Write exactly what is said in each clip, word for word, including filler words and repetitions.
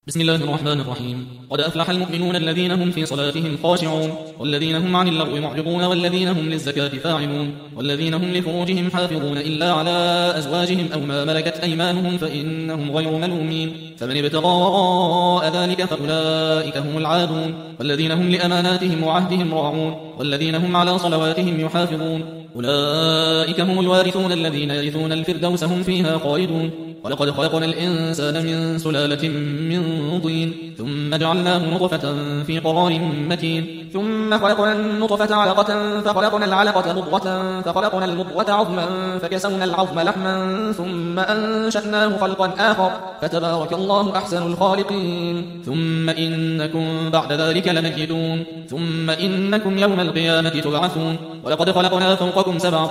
بسم الله الرحمن الرحيم. قد أفلح المؤمنون الذين هم في صلاتهم خاشعون والذين هم عن اللغو معرضون والذين هم للزكاة فاعلون والذين هم لفروجهم حافظون إلا على أزواجهم أو ما ملكت أيمانهم فإنهم غير ملومين، فمن ابتغى وراء ذلك فأولئك هم العادون، والذين هم لأماناتهم وعهدهم راعون والذين هم على صلواتهم يحافظون، أولئك هم الوارثون الذين يرثون الفردوس هم فيها خالدون. ولقد خلقنا الإنسان من سلالة من طين ثم جعلناه نطفة في قرار مكين ثم خلقنا النطفة علقة فخلقنا العلقة مضغة فخلقنا المضغة عظما فكسونا العظم لحما ثم أنشأناه خلقا آخر فتبارك الله أحسن الخالقين. ثم إنكم بعد ذلك لميتون ثم إنكم يوم القيامة تبعثون. ولقد خلقنا فوقكم سبع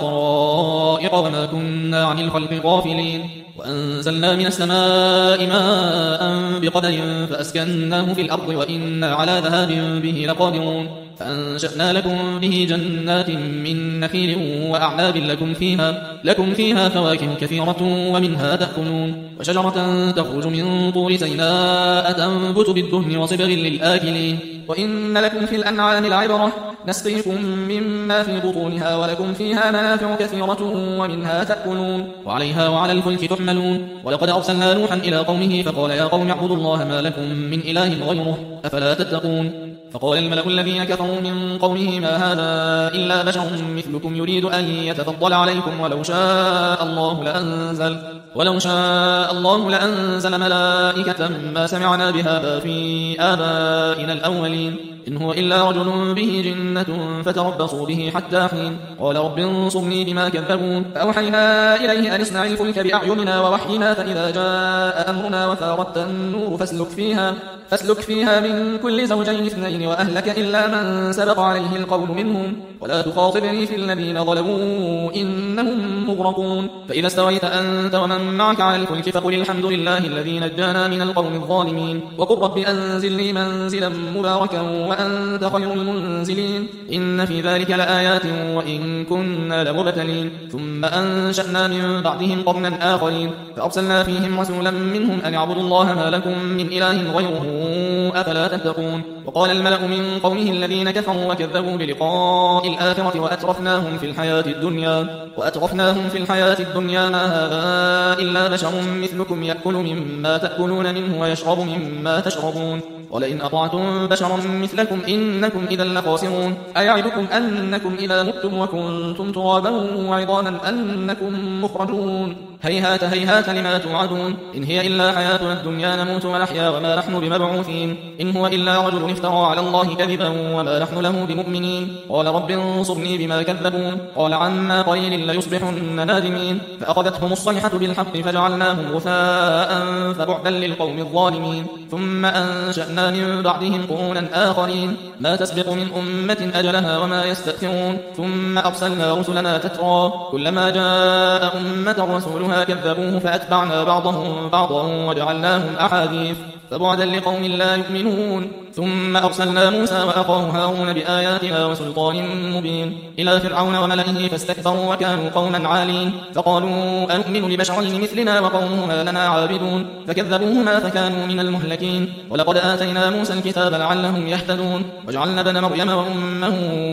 طرائق وما كنا عن الخلق غافلين، وأنزلنا من السماء ماء بقدر فأسكناه في الأرض وإنا على ذهاب به لقادرون، فأنشأنا لكم به جنات من نخيل وأعناب لكم فيها, لكم فيها فواكه كثيرة ومنها تأكلون، وشجرة تخرج من طور سيناء تنبت بالدهن وصبغ للآكلين. وإن لكم في الأنعام لعبرة نسقيكم مما في بطونها ولكم فيها منافع كثيرة ومنها تأكلون وعليها وعلى الفلك تحملون. ولقد أرسلنا نوحا إلى قومه فقال يا قوم اعبدوا الله ما لكم من إله غيره أفلا تتقون. فقال الملأ الذين كفروا من قومه ما هذا إلا بشر مثلكم يريد أن يتفضل عليكم ولو شاء الله لأنزل ولو شاء الله لأنزل ملائكة ما سمعنا بهذا في آبائنا الأولين إن هو إلا رجل به جنة فتربصوا به حتى حين. قال رب انصرني بما كذبون. فأوحينا إليه أن اصنع الفلك بأعيننا ووحينا فإذا جاء أمرنا وفارت النور فاسلك فيها فاسلك فيها من كل زوجين اثنين وأهلك إلا من سبق عليه القول منهم ولا تخاطبني في الذين ظلموا إنهم مغرقون. فإذا استويت أنت ومن معك على الفلك فقل الحمد لله الذي نجانا من القوم الظالمين وقل رب أنزلني منزلا مباركا وأنت خير المنزلين. إن في ذلك لآيات وإن كنا لمبتلين. ثم أنشأنا من بعدهم قرنا آخرين فأرسلنا فيهم رسولا منهم أن اعبدوا الله ما لكم من إله غيره أفلا تتقون. وقال الملأ من قومه الذين كفروا وكذبوا بلقاء الآخرة وأترفناهم في الحياة الدنيا وأترفناهم في الحياة الدنيا ما هذا إلا بشر مثلكم يأكل مما تأكلون منه ويشرب مما تشربون ولئن أطعتم بشرا مثلكم إنكم إذا لخاسرون. أيعدكم أنكم إذا متم وكنتم ترابا وعظاما أنكم مخرجون. هيهات هيهات لما توعدون. إن هي إلا حياتنا الدنيا نموت ونحيا وما نحن بمبعوثين. إن هو إلا رجل افترى على الله كذبا وما نحن له بمؤمنين. قال رب انصرني بما كذبون. قال عما قليل ليصبحن نادمين. فأخذتهم الصيحة بالحق فجعلناهم غثاء فبعدا للقوم الظالمين. ثم أنشأنا من بعدهم قرونا آخرين ما تسبق من أمة أجلها وما يستأخرون. ثم أرسلنا رسلنا تترى كلما جاء أمة رسولها كذبوه فأتبعنا بعضهم بعضا وجعلناهم أحاديث فبعدا لقوم لا يؤمنون. ثم أرسلنا موسى وأخاه هارون بآياتنا وسلطان مبين إلى فرعون وملئه فاستكبروا وكانوا قوما عالين فقالوا أنؤمن لبشرين مثلنا وقومهما لنا عابدون فكذبوهما فكانوا من المهلكين. ولقد آتينا موسى الكتاب لعلهم يهتدون وجعلنا ابن مريم وأمه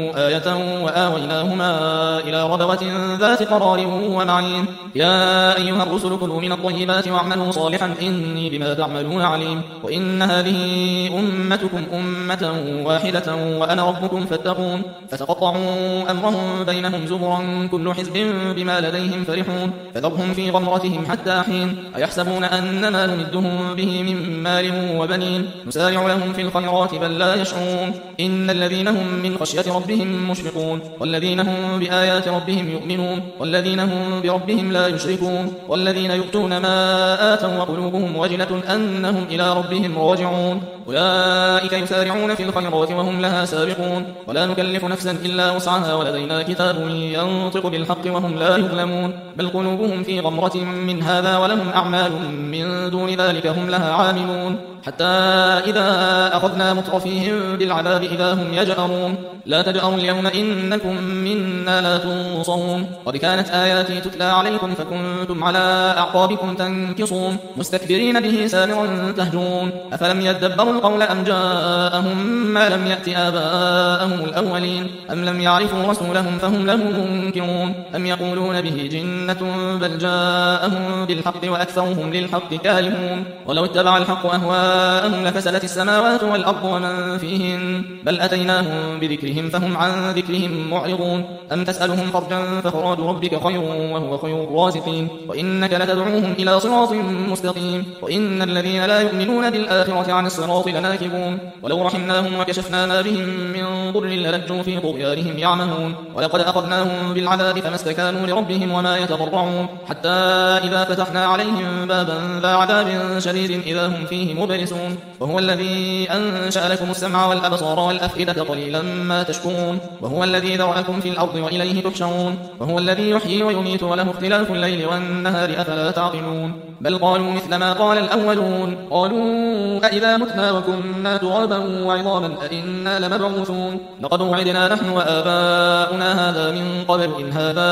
آية وآويناهما إلى ربوة ذات قرار ومعين. يا أيها الرسل كلوا من الطيبات واعملوا صالحا إني بما تعملون عليم. وإن هذه أمتكم أمة واحدة وأنا ربكم فاتقون. فتقطعوا أمرهم بينهم زبرا كل حزب بما لديهم فرحون. فذرهم في غمرتهم حتى حين. أيحسبون أن ما نمدهم به من مال وبنين نسارع لهم في الخيرات بل لا يشعرون. إن الذين هم من خشية ربهم مشفقون والذين هم بآيات ربهم يؤمنون والذين هم بربهم لا يشركون والذين يؤتون ما آتوا وقلوبهم وجلة أنهم إلى ربهم راجعون. أولئك يسارعون في الخيرات وهم لها سابقون. ولا نكلف نفسا إلا وسعها ولدينا كتاب ينطق بالحق وهم لا يظلمون. بل قلوبهم في غمرة من هذا ولهم أعمال من دون ذلك هم لها عاملون. حتى إذا أخذنا مترفيهم بالعذاب إذا هم يجأرون لا تجأروا اليوم إنكم منا لا تنصرون قد كانت آياتي تتلى عليكم فكنتم على أعقابكم تنكصون مستكبرين به سامرا تهجون أفلم يدبروا القول أم جاءهم ما لم يأت آباءهم الأولين أم لم يعرفوا رسولهم فهم له منكرون أم يقولون به جنة بل جاءهم بالحق وأكثرهم للحق كارهون ولو اتبع الحق أهواءهم لفسدت السماوات والأرض ومن فيهن بل أتيناهم بذكرهم فهم عن ذكرهم معرضون أم تسألهم خرجا فخراج ربك خير وهو خير الرازقين وإنك لتدعوهم إلى صراط مستقيم وإن الذين لا يؤمنون بالآخرة عن الصراط لناكبون ولو رحمناهم وكشفنا ما بهم من ضر للجوا في طغيانهم يعمهون ولقد أخذناهم بالعذاب فما استكانوا لربهم وما يتضرعون حتى إذا فتحنا عليهم بابا ذا عذاب شديد إذا هم فيه مبلسون وهو الذي أنشأ لكم السمع والأبصار والأفئدة قليلا ما تشكرون وهو الذي ذرأكم في الأرض وإليه تحشرون وهو الذي يحيي ويميت وله اختلاف الليل والنهار أفلا تعقلون بل قالوا مثل ما قال الأولون قالوا أئذا متنا وكنا ترابا وعظاما أئنا لمبعوثون لقد وعدنا نحن وآباؤنا هذا من قبل إن هذا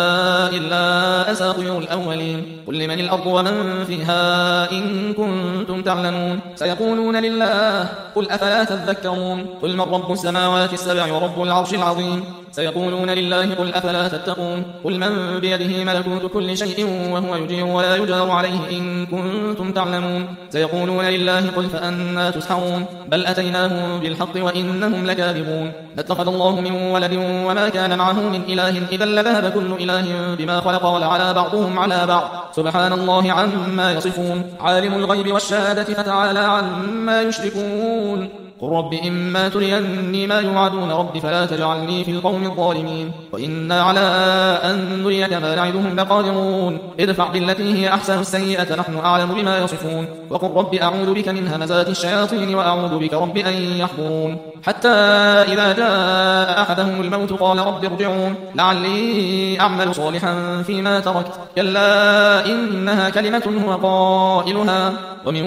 إلا أساطير الأولين قل لمن الأرض ومن فيها إن كنتم تعلمون سيقولون لله قل أفلا تذكرون قل من رب السماوات السبع ورب العرش العظيم سيقولون لله قل أفلا تتقون قل من بيده ملكوت كل شيء وهو يجير ولا يجار عليه إن كنتم تعلمون سيقولون لله قل فأنا تسحرون بل أتيناهم بالحق وإنهم لكاذبون لاتخذ الله من ولد وما كان معه من إله إذا لذهب كل إله بما خلق ولعلى بعضهم على بعض سبحان الله عما يصفون عالم الغيب والشهادة فتعالى عما يشركون قل رب إما تريني ما يوعدون رب فلا تجعلني في القوم الظالمين وإنا على أن نريك ما نعدهم لقادرون ادفع بالتي هي أحسن السيئة نحن أعلم بما يصفون وقل رب أعوذ بك من همزات الشياطين وأعوذ بك رب أن يحضرون حتى إذا جاء أحدهم الموت قال رب ارجعون لعلي أعمل صالحا فيما تركت كلا إنها كلمة هو قائلها ومن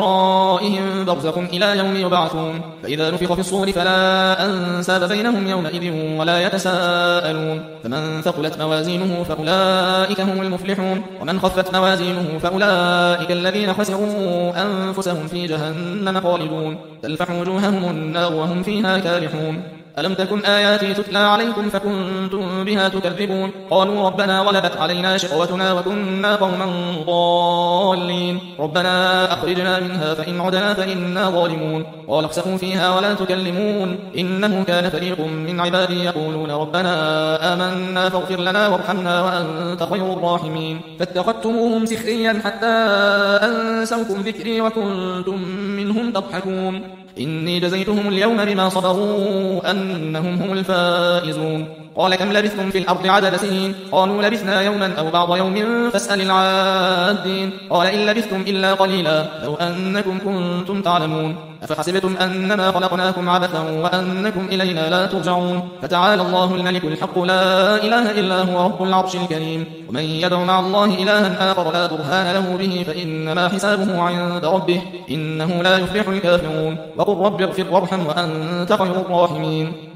ورائهم برزخ إلى يوم يبعثون فإذا نفخ في الصور فلا أنساب بينهم يومئذ ولا يتساءلون فمن ثقلت موازينه فأولئك هم المفلحون ومن خفت موازينه فأولئك الذين خسروا أنفسهم في جهنم خالدون تلفح وجوههم النار وهم فيها كالحون ألم تكن آياتي تتلى عليكم فكنتم بها تكذبون قالوا ربنا غلبت علينا شقوتنا وكنا قوما ضالين ربنا أخرجنا منها فإن عدنا فإنا ظالمون قال اخسفوا فيها ولا تكلمون إنه كان فريق من عبادي يقولون ربنا آمنا فاغفر لنا وارحمنا وأنت خير الراحمين فاتخذتموهم سخريا حتى أنسوكم ذكري وكنتم منهم تضحكون إني جزيتهم اليوم بما صبروا أنهم هم الفائزون قال كم لبثتم في الأرض عدد سنين قالوا لبثنا يوما أو بعض يوم فاسأل العادين قال إن لبثتم إلا قليلا لو أنكم كنتم تعلمون أفحسبتم أنما خلقناكم عبثا وأنكم إلينا لا ترجعون فتعالى الله الملك الحق لا إله إلا هو رب العرش الكريم ومن يدع مع الله إلها آخر لا برهان له به فإنما حسابه عند ربه إنه لا يفلح الكافرون وقل رب اغفر وارحم وأنت خير الراحمين